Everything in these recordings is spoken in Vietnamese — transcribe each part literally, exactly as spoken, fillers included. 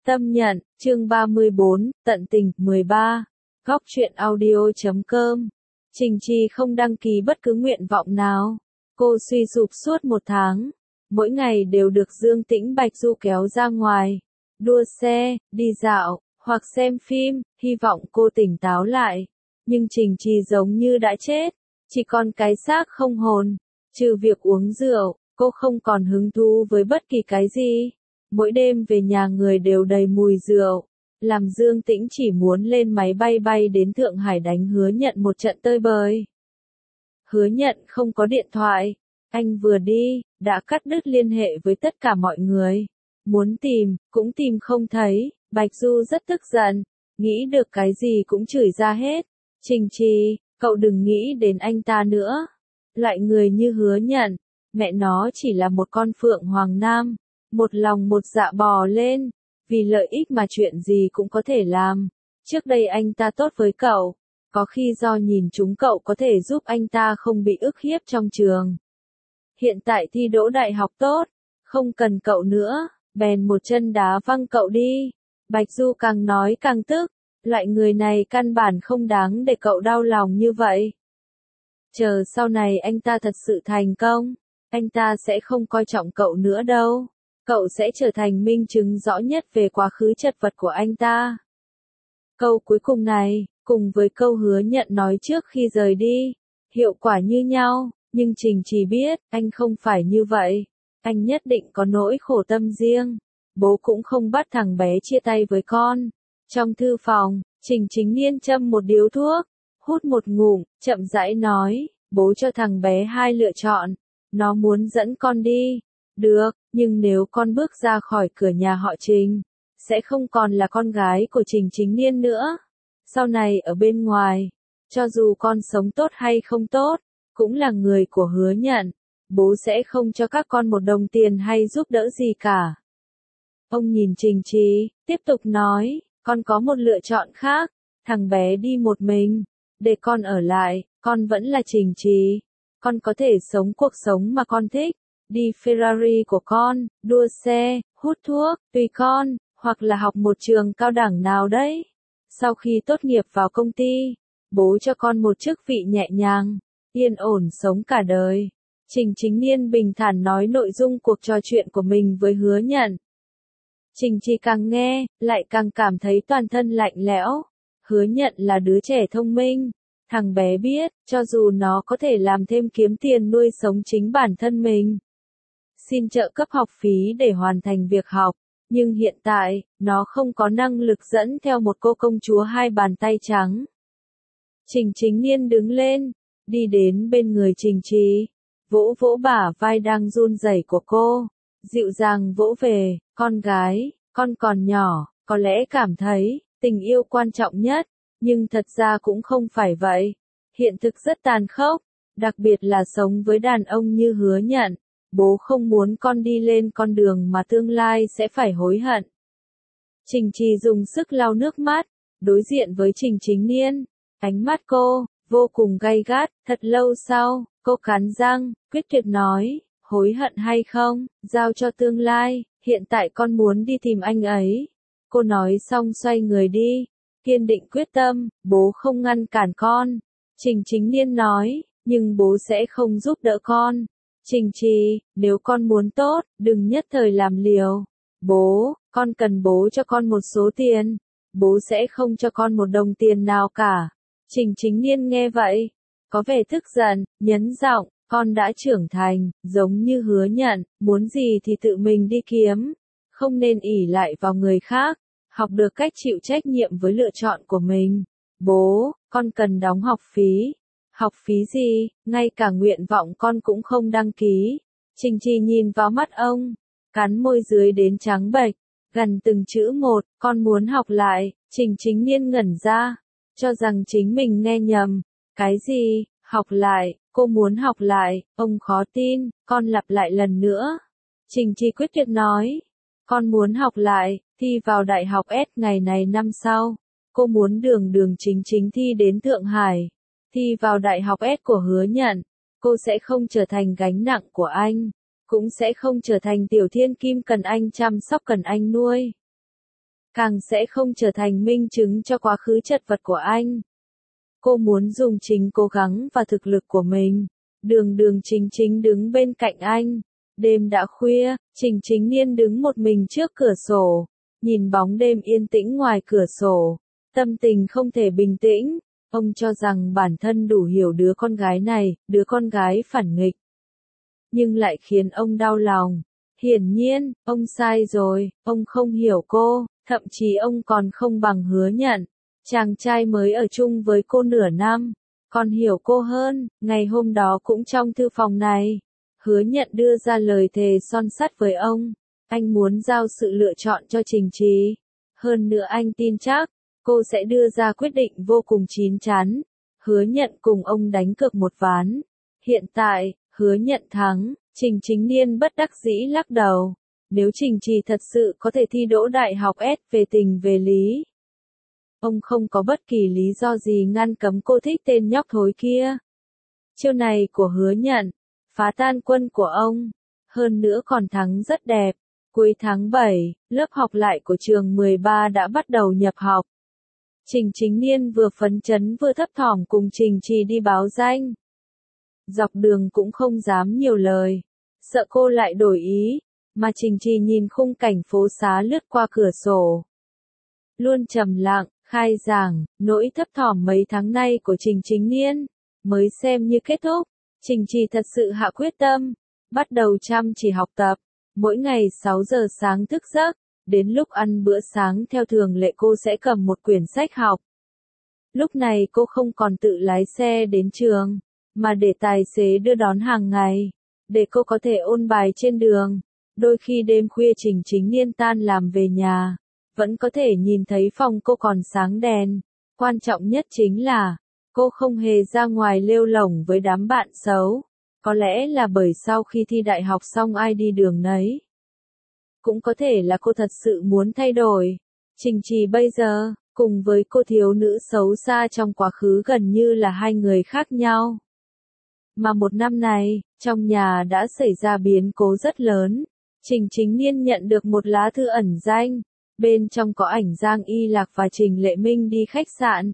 Tâm nhận, chương ba mươi bốn, tận tình, mười ba. Góc truyện audio chấm com. Trình Trì không đăng ký bất cứ nguyện vọng nào. Cô suy sụp suốt một tháng. Mỗi ngày đều được Dương Tĩnh Bạch Du kéo ra ngoài. Đua xe, đi dạo, hoặc xem phim, hy vọng cô tỉnh táo lại. Nhưng Trình Trì giống như đã chết. Chỉ còn cái xác không hồn. Trừ việc uống rượu, cô không còn hứng thú với bất kỳ cái gì. Mỗi đêm về nhà người đều đầy mùi rượu, làm Dương Tĩnh chỉ muốn lên máy bay bay đến Thượng Hải đánh Hứa Nhận một trận tơi bời. Hứa Nhận không có điện thoại, anh vừa đi, đã cắt đứt liên hệ với tất cả mọi người. Muốn tìm, cũng tìm không thấy, Bạch Du rất tức giận, nghĩ được cái gì cũng chửi ra hết. Trình Trì, cậu đừng nghĩ đến anh ta nữa. Loại người như Hứa Nhận, mẹ nó chỉ là một con phượng hoàng nam. Một lòng một dạ bò lên, vì lợi ích mà chuyện gì cũng có thể làm. Trước đây anh ta tốt với cậu, có khi do nhìn chúng cậu có thể giúp anh ta không bị ức hiếp trong trường. Hiện tại thi đỗ đại học tốt, không cần cậu nữa, bèn một chân đá văng cậu đi. Bạch Du càng nói càng tức, loại người này căn bản không đáng để cậu đau lòng như vậy. Chờ sau này anh ta thật sự thành công, anh ta sẽ không coi trọng cậu nữa đâu. Cậu sẽ trở thành minh chứng rõ nhất về quá khứ chật vật của anh ta. Câu cuối cùng này, cùng với câu Hứa Nhận nói trước khi rời đi, hiệu quả như nhau, nhưng Trình Trì biết, anh không phải như vậy. Anh nhất định có nỗi khổ tâm riêng. Bố cũng không bắt thằng bé chia tay với con. Trong thư phòng, Trình Chính Niên châm một điếu thuốc, hút một ngụm, chậm rãi nói, bố cho thằng bé hai lựa chọn. Nó muốn dẫn con đi. Được, nhưng nếu con bước ra khỏi cửa nhà họ Trình, sẽ không còn là con gái của Trình Chính Niên nữa. Sau này ở bên ngoài, cho dù con sống tốt hay không tốt, cũng là người của Hứa Nhận. Bố sẽ không cho các con một đồng tiền hay giúp đỡ gì cả. Ông nhìn Trình Trì, tiếp tục nói, con có một lựa chọn khác, thằng bé đi một mình, để con ở lại, con vẫn là Trình Trì. Con có thể sống cuộc sống mà con thích. Đi Ferrari của con, đua xe, hút thuốc, tùy con, hoặc là học một trường cao đẳng nào đấy. Sau khi tốt nghiệp vào công ty, bố cho con một chức vị nhẹ nhàng, yên ổn sống cả đời. Trình Chính Niên bình thản nói nội dung cuộc trò chuyện của mình với Hứa Nhận. Trình Trì càng nghe, lại càng cảm thấy toàn thân lạnh lẽo. Hứa Nhận là đứa trẻ thông minh. Thằng bé biết, cho dù nó có thể làm thêm kiếm tiền nuôi sống chính bản thân mình, xin trợ cấp học phí để hoàn thành việc học, nhưng hiện tại, nó không có năng lực dẫn theo một cô công chúa hai bàn tay trắng. Trình Chính Niên đứng lên, đi đến bên người Trình Trì, vỗ vỗ bả vai đang run rẩy của cô, dịu dàng vỗ về, con gái, con còn nhỏ, có lẽ cảm thấy, tình yêu quan trọng nhất, nhưng thật ra cũng không phải vậy. Hiện thực rất tàn khốc, đặc biệt là sống với đàn ông như Hứa Nhận. Bố không muốn con đi lên con đường mà tương lai sẽ phải hối hận. Trình Trì dùng sức lau nước mắt, đối diện với Trình Chính Niên. Ánh mắt cô, vô cùng gay gắt, thật lâu sau, cô cắn răng, quyết tuyệt nói, hối hận hay không, giao cho tương lai, hiện tại con muốn đi tìm anh ấy. Cô nói xong xoay người đi, kiên định quyết tâm, bố không ngăn cản con. Trình Chính Niên nói, nhưng bố sẽ không giúp đỡ con. Trình Trì, nếu con muốn tốt, đừng nhất thời làm liều. Bố, con cần bố cho con một số tiền. Bố sẽ không cho con một đồng tiền nào cả. Trình Chính Niên nghe vậy, có vẻ tức giận, nhấn giọng, con đã trưởng thành, giống như Hứa Nhận, muốn gì thì tự mình đi kiếm. Không nên ỷ lại vào người khác, học được cách chịu trách nhiệm với lựa chọn của mình. Bố, con cần đóng học phí. Học phí gì, ngay cả nguyện vọng con cũng không đăng ký. Trình Trì nhìn vào mắt ông, cắn môi dưới đến trắng bệch, gần từng chữ một, con muốn học lại. Trình Chính Niên ngẩn ra, cho rằng chính mình nghe nhầm. Cái gì, học lại, cô muốn học lại, ông khó tin, con lặp lại lần nữa. Trình Trì quyết tuyệt nói, con muốn học lại, thi vào đại học S ngày này năm sau. Cô muốn đường đường chính chính thi đến Thượng Hải. Thi vào đại học S của Hứa Nhận, cô sẽ không trở thành gánh nặng của anh, cũng sẽ không trở thành tiểu thiên kim cần anh chăm sóc cần anh nuôi. càng sẽ không trở thành minh chứng cho quá khứ chật vật của anh. Cô muốn dùng chính cố gắng và thực lực của mình, đường đường chính chính đứng bên cạnh anh. Đêm đã khuya, Trình Chính Niên đứng một mình trước cửa sổ, nhìn bóng đêm yên tĩnh ngoài cửa sổ, tâm tình không thể bình tĩnh. Ông cho rằng bản thân đủ hiểu đứa con gái này, đứa con gái phản nghịch. Nhưng lại khiến ông đau lòng. Hiển nhiên, ông sai rồi, ông không hiểu cô, thậm chí ông còn không bằng Hứa Nhận. Chàng trai mới ở chung với cô nửa năm, còn hiểu cô hơn. Ngày hôm đó cũng trong thư phòng này, Hứa Nhận đưa ra lời thề son sắt với ông. Anh muốn giao sự lựa chọn cho Trình Trì. Hơn nữa anh tin chắc, cô sẽ đưa ra quyết định vô cùng chín chắn. Hứa Nhận cùng ông đánh cược một ván. Hiện tại, Hứa Nhận thắng, Trình Chính Niên bất đắc dĩ lắc đầu. Nếu Trình Trì thật sự có thể thi đỗ đại học S về tình về lý, ông không có bất kỳ lý do gì ngăn cấm cô thích tên nhóc thối kia. Chiêu này của Hứa Nhận, phá tan quân của ông, hơn nữa còn thắng rất đẹp. Cuối tháng bảy, lớp học lại của trường mười ba đã bắt đầu nhập học. Trình Chính Niên vừa phấn chấn vừa thấp thỏm cùng Trình Trì đi báo danh. Dọc đường cũng không dám nhiều lời, sợ cô lại đổi ý, mà Trình Trì nhìn khung cảnh phố xá lướt qua cửa sổ. Luôn trầm lặng, khai giảng, nỗi thấp thỏm mấy tháng nay của Trình Chính Niên, mới xem như kết thúc. Trình Trì thật sự hạ quyết tâm, bắt đầu chăm chỉ học tập, mỗi ngày sáu giờ sáng thức giấc, đến lúc ăn bữa sáng theo thường lệ cô sẽ cầm một quyển sách học. Lúc này cô không còn tự lái xe đến trường, mà để tài xế đưa đón hàng ngày, để cô có thể ôn bài trên đường. Đôi khi đêm khuya Trình Chính Niên tan làm về nhà, vẫn có thể nhìn thấy phòng cô còn sáng đèn. Quan trọng nhất chính là, cô không hề ra ngoài lêu lổng với đám bạn xấu. Có lẽ là bởi sau khi thi đại học xong ai đi đường nấy. Cũng có thể là cô thật sự muốn thay đổi. Trình Trì bây giờ, cùng với cô thiếu nữ xấu xa trong quá khứ gần như là hai người khác nhau. Mà một năm này, trong nhà đã xảy ra biến cố rất lớn. Trình Chính Niên nhận được một lá thư ẩn danh. Bên trong có ảnh Giang Y Lạc và Trình Lệ Minh đi khách sạn.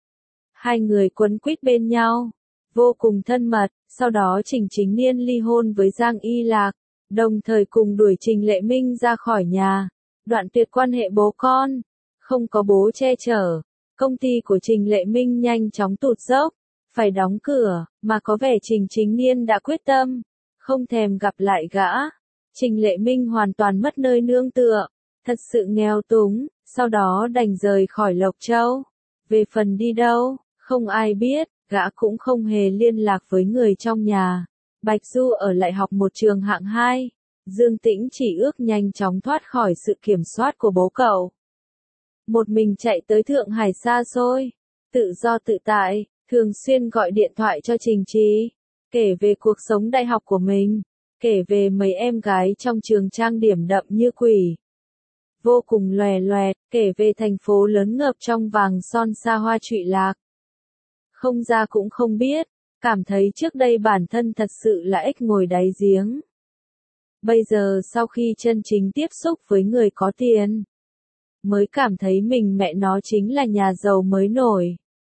Hai người quấn quýt bên nhau, vô cùng thân mật. Sau đó Trình Chính Niên ly hôn với Giang Y Lạc, đồng thời cùng đuổi Trình Lệ Minh ra khỏi nhà, đoạn tuyệt quan hệ bố con. Không có bố che chở, công ty của Trình Lệ Minh nhanh chóng tụt dốc, phải đóng cửa, mà có vẻ Trình Chính Niên đã quyết tâm, không thèm gặp lại gã. Trình Lệ Minh hoàn toàn mất nơi nương tựa, thật sự nghèo túng, sau đó đành rời khỏi Lộc Châu. Về phần đi đâu, không ai biết, gã cũng không hề liên lạc với người trong nhà. Bạch Du ở lại học một trường hạng hai, Dương Tĩnh chỉ ước nhanh chóng thoát khỏi sự kiểm soát của bố cậu. Một mình chạy tới Thượng Hải xa xôi, tự do tự tại, thường xuyên gọi điện thoại cho Trình Trì, kể về cuộc sống đại học của mình, kể về mấy em gái trong trường trang điểm đậm như quỷ. Vô cùng lòe loẹt, kể về thành phố lớn ngập trong vàng son xa hoa trụy lạc. Không ra cũng không biết, cảm thấy trước đây bản thân thật sự là ếch ngồi đáy giếng. Bây giờ sau khi chân chính tiếp xúc với người có tiền, mới cảm thấy mình mẹ nó chính là nhà giàu mới nổi.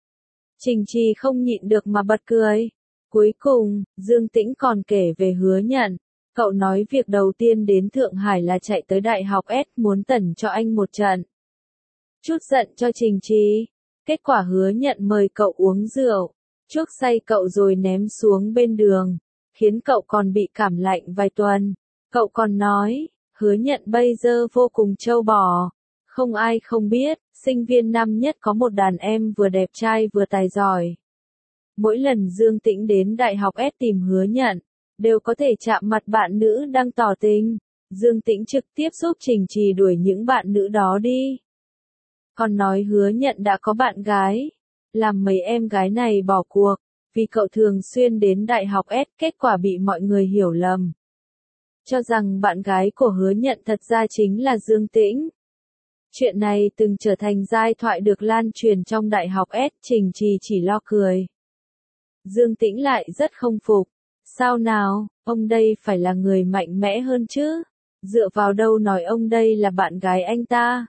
Trình Trì không nhịn được mà bật cười. Cuối cùng, Dương Tĩnh còn kể về Hứa Nhận. Cậu nói việc đầu tiên đến Thượng Hải là chạy tới Đại học S muốn tẩn cho anh một trận. Chút giận cho Trình Trì. Kết quả Hứa Nhận mời cậu uống rượu, chuốc say cậu rồi ném xuống bên đường, khiến cậu còn bị cảm lạnh vài tuần. Cậu còn nói, Hứa Nhận bây giờ vô cùng trâu bò. Không ai không biết, sinh viên năm nhất có một đàn em vừa đẹp trai vừa tài giỏi. Mỗi lần Dương Tĩnh đến Đại học S tìm Hứa Nhận, đều có thể chạm mặt bạn nữ đang tỏ tình. Dương Tĩnh trực tiếp giúp Trình Trì đuổi những bạn nữ đó đi. Còn nói Hứa Nhận đã có bạn gái, làm mấy em gái này bỏ cuộc, vì cậu thường xuyên đến Đại học S, kết quả bị mọi người hiểu lầm. Cho rằng bạn gái của Hứa Nhận thật ra chính là Dương Tĩnh. Chuyện này từng trở thành giai thoại được lan truyền trong Đại học S, Trình Trì chỉ lo cười. Dương Tĩnh lại rất không phục. Sao nào, ông đây phải là người mạnh mẽ hơn chứ? Dựa vào đâu nói ông đây là bạn gái anh ta?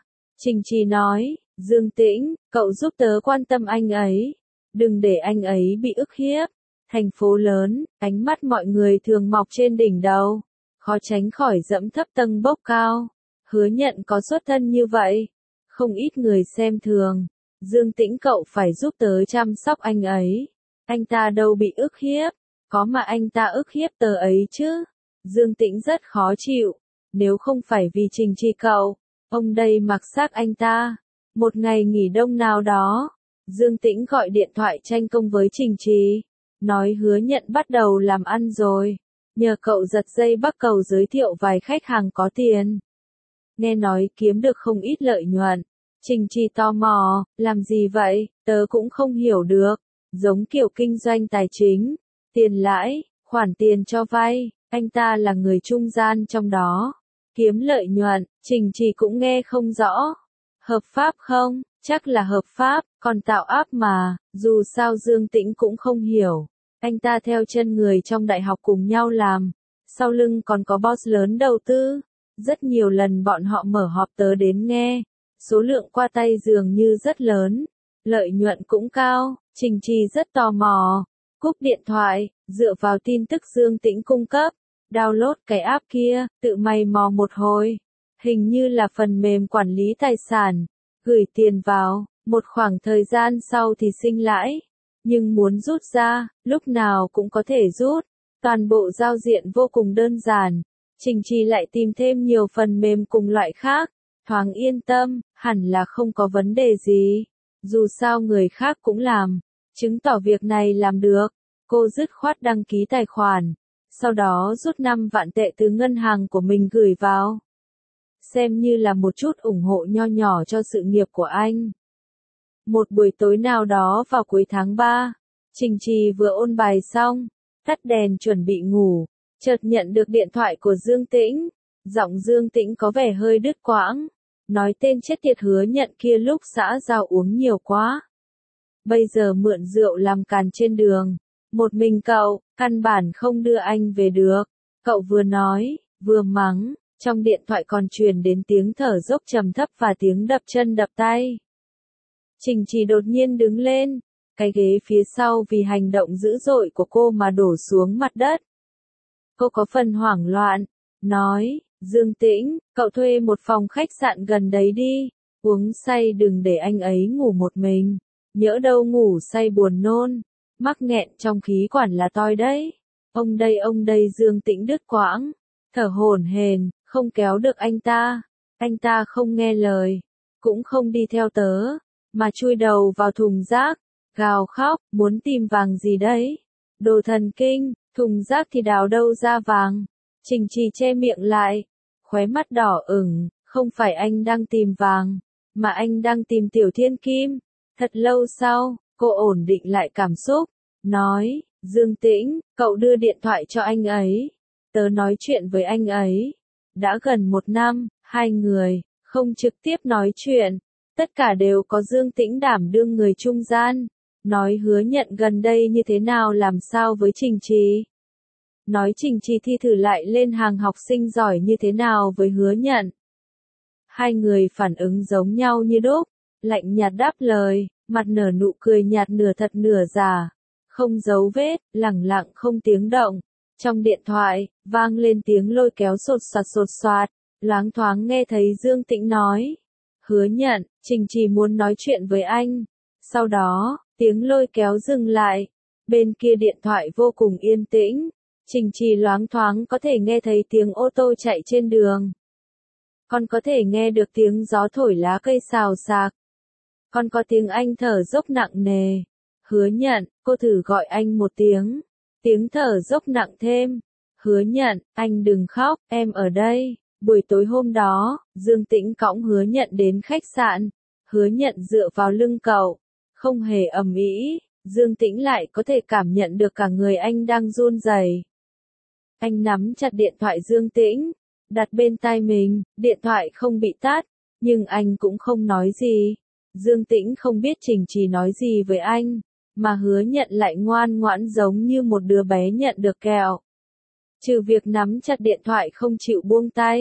Trình Trì nói, Dương Tĩnh, cậu giúp tớ quan tâm anh ấy. Đừng để anh ấy bị ức hiếp. Thành phố lớn, ánh mắt mọi người thường mọc trên đỉnh đầu. Khó tránh khỏi dẫm thấp tầng bốc cao. Hứa Nhận có xuất thân như vậy. Không ít người xem thường. Dương Tĩnh cậu phải giúp tớ chăm sóc anh ấy. Anh ta đâu bị ức hiếp. Có mà anh ta ức hiếp tớ ấy chứ. Dương Tĩnh rất khó chịu. Nếu không phải vì Trình Trì cậu, ông đây mặc xác anh ta. Một ngày nghỉ đông nào đó, Dương Tĩnh gọi điện thoại tranh công với Trình Trì. Nói Hứa Nhận bắt đầu làm ăn rồi. Nhờ cậu giật dây bắt cầu giới thiệu vài khách hàng có tiền. Nghe nói kiếm được không ít lợi nhuận. Trình Trì tò mò, làm gì vậy, tớ cũng không hiểu được. Giống kiểu kinh doanh tài chính, tiền lãi, khoản tiền cho vay, anh ta là người trung gian trong đó. Kiếm lợi nhuận, Trình Trì cũng nghe không rõ. Hợp pháp không? Chắc là hợp pháp, còn tạo áp mà, dù sao Dương Tĩnh cũng không hiểu. Anh ta theo chân người trong đại học cùng nhau làm. Sau lưng còn có boss lớn đầu tư. Rất nhiều lần bọn họ mở họp tớ đến nghe. Số lượng qua tay dường như rất lớn. Lợi nhuận cũng cao. Trình Trì rất tò mò. Cúp điện thoại, dựa vào tin tức Dương Tĩnh cung cấp. Download cái app kia, tự mày mò một hồi. Hình như là phần mềm quản lý tài sản. Gửi tiền vào, một khoảng thời gian sau thì sinh lãi. Nhưng muốn rút ra, lúc nào cũng có thể rút. Toàn bộ giao diện vô cùng đơn giản. Trình Trì lại tìm thêm nhiều phần mềm cùng loại khác. Thoáng yên tâm, hẳn là không có vấn đề gì. Dù sao người khác cũng làm. Chứng tỏ việc này làm được. Cô dứt khoát đăng ký tài khoản. Sau đó rút năm vạn tệ từ ngân hàng của mình gửi vào. Xem như là một chút ủng hộ nho nhỏ cho sự nghiệp của anh. Một buổi tối nào đó vào cuối tháng ba, Trình Trì vừa ôn bài xong, tắt đèn chuẩn bị ngủ, chợt nhận được điện thoại của Dương Tĩnh. Giọng Dương Tĩnh có vẻ hơi đứt quãng, nói tên chết tiệt Hứa Nhận kia lúc xã giao uống nhiều quá. Bây giờ mượn rượu làm càn trên đường, một mình cậu, căn bản không đưa anh về được. Cậu vừa nói, vừa mắng, trong điện thoại còn truyền đến tiếng thở dốc trầm thấp và tiếng đập chân đập tay. Trình Trì đột nhiên đứng lên, cái ghế phía sau vì hành động dữ dội của cô mà đổ xuống mặt đất. Cô có phần hoảng loạn, nói, Dương Tĩnh, cậu thuê một phòng khách sạn gần đấy đi, uống say đừng để anh ấy ngủ một mình, nhỡ đâu ngủ say buồn nôn, mắc nghẹn trong khí quản là toi đấy. Ông đây ông đây Dương Tĩnh đứt quãng, thở hổn hển, không kéo được anh ta, anh ta không nghe lời, cũng không đi theo tớ, mà chui đầu vào thùng rác, gào khóc, muốn tìm vàng gì đấy? Đồ thần kinh, thùng rác thì đào đâu ra vàng? Trình Trì che miệng lại, khóe mắt đỏ ửng, không phải anh đang tìm vàng, mà anh đang tìm Tiểu Thiên Kim. Thật lâu sau, cô ổn định lại cảm xúc, nói, Dương Tĩnh, cậu đưa điện thoại cho anh ấy. Tớ nói chuyện với anh ấy. Đã gần một năm, hai người, không trực tiếp nói chuyện. Tất cả đều có Dương Tĩnh đảm đương người trung gian. Nói Hứa Nhận gần đây như thế nào làm sao với Trình Trì. Nói Trình Trì thi thử lại lên hàng học sinh giỏi như thế nào với Hứa Nhận. Hai người phản ứng giống nhau như đúc, lạnh nhạt đáp lời, mặt nở nụ cười nhạt nửa thật nửa giả, không dấu vết, lẳng lặng không tiếng động. Trong điện thoại, vang lên tiếng lôi kéo sột soạt sột soạt, loáng thoáng nghe thấy Dương Tĩnh nói. Hứa Nhận, Trình Trì muốn nói chuyện với anh. Sau đó, tiếng lôi kéo dừng lại. Bên kia điện thoại vô cùng yên tĩnh. Trình Trì loáng thoáng có thể nghe thấy tiếng ô tô chạy trên đường. Còn có thể nghe được tiếng gió thổi lá cây xào xạc. Còn có tiếng anh thở dốc nặng nề. Hứa Nhận, cô thử gọi anh một tiếng. Tiếng thở dốc nặng thêm. Hứa Nhận, anh đừng khóc, em ở đây. Buổi tối hôm đó, Dương Tĩnh cõng Hứa Nhận đến khách sạn. Hứa Nhận dựa vào lưng cậu, không hề ầm ĩ. Dương Tĩnh lại có thể cảm nhận được cả người anh đang run rẩy. Anh nắm chặt điện thoại Dương Tĩnh, đặt bên tai mình, điện thoại không bị tắt, nhưng anh cũng không nói gì. Dương Tĩnh không biết Trình Trì nói gì với anh, mà Hứa Nhận lại ngoan ngoãn giống như một đứa bé nhận được kẹo. Trừ việc nắm chặt điện thoại không chịu buông tay,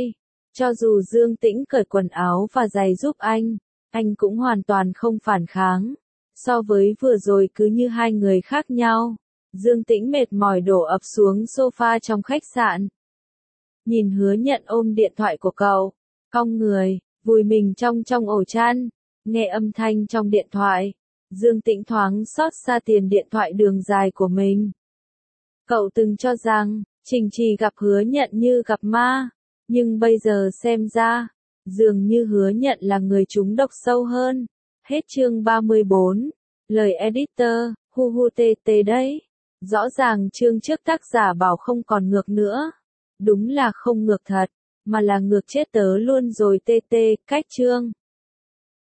Cho dù Dương Tĩnh cởi quần áo và giày giúp anh, anh cũng hoàn toàn không phản kháng. So với vừa rồi cứ như hai người khác nhau. Dương Tĩnh mệt mỏi đổ ập xuống sofa trong khách sạn. Nhìn Hứa Nhận ôm điện thoại của cậu, cong người, vùi mình trong trong ổ chăn, nghe âm thanh trong điện thoại. Dương Tĩnh thoáng xót xa tiền điện thoại đường dài của mình. Cậu từng cho rằng, Trình Trì gặp Hứa Nhận như gặp ma, nhưng bây giờ xem ra, dường như Hứa Nhận là người trúng độc sâu hơn. Hết chương ba mươi bốn, lời editor, hu hu tê tê đấy. Rõ ràng chương trước tác giả bảo không còn ngược nữa. Đúng là không ngược thật, mà là ngược chết tớ luôn rồi tê tê, cách chương.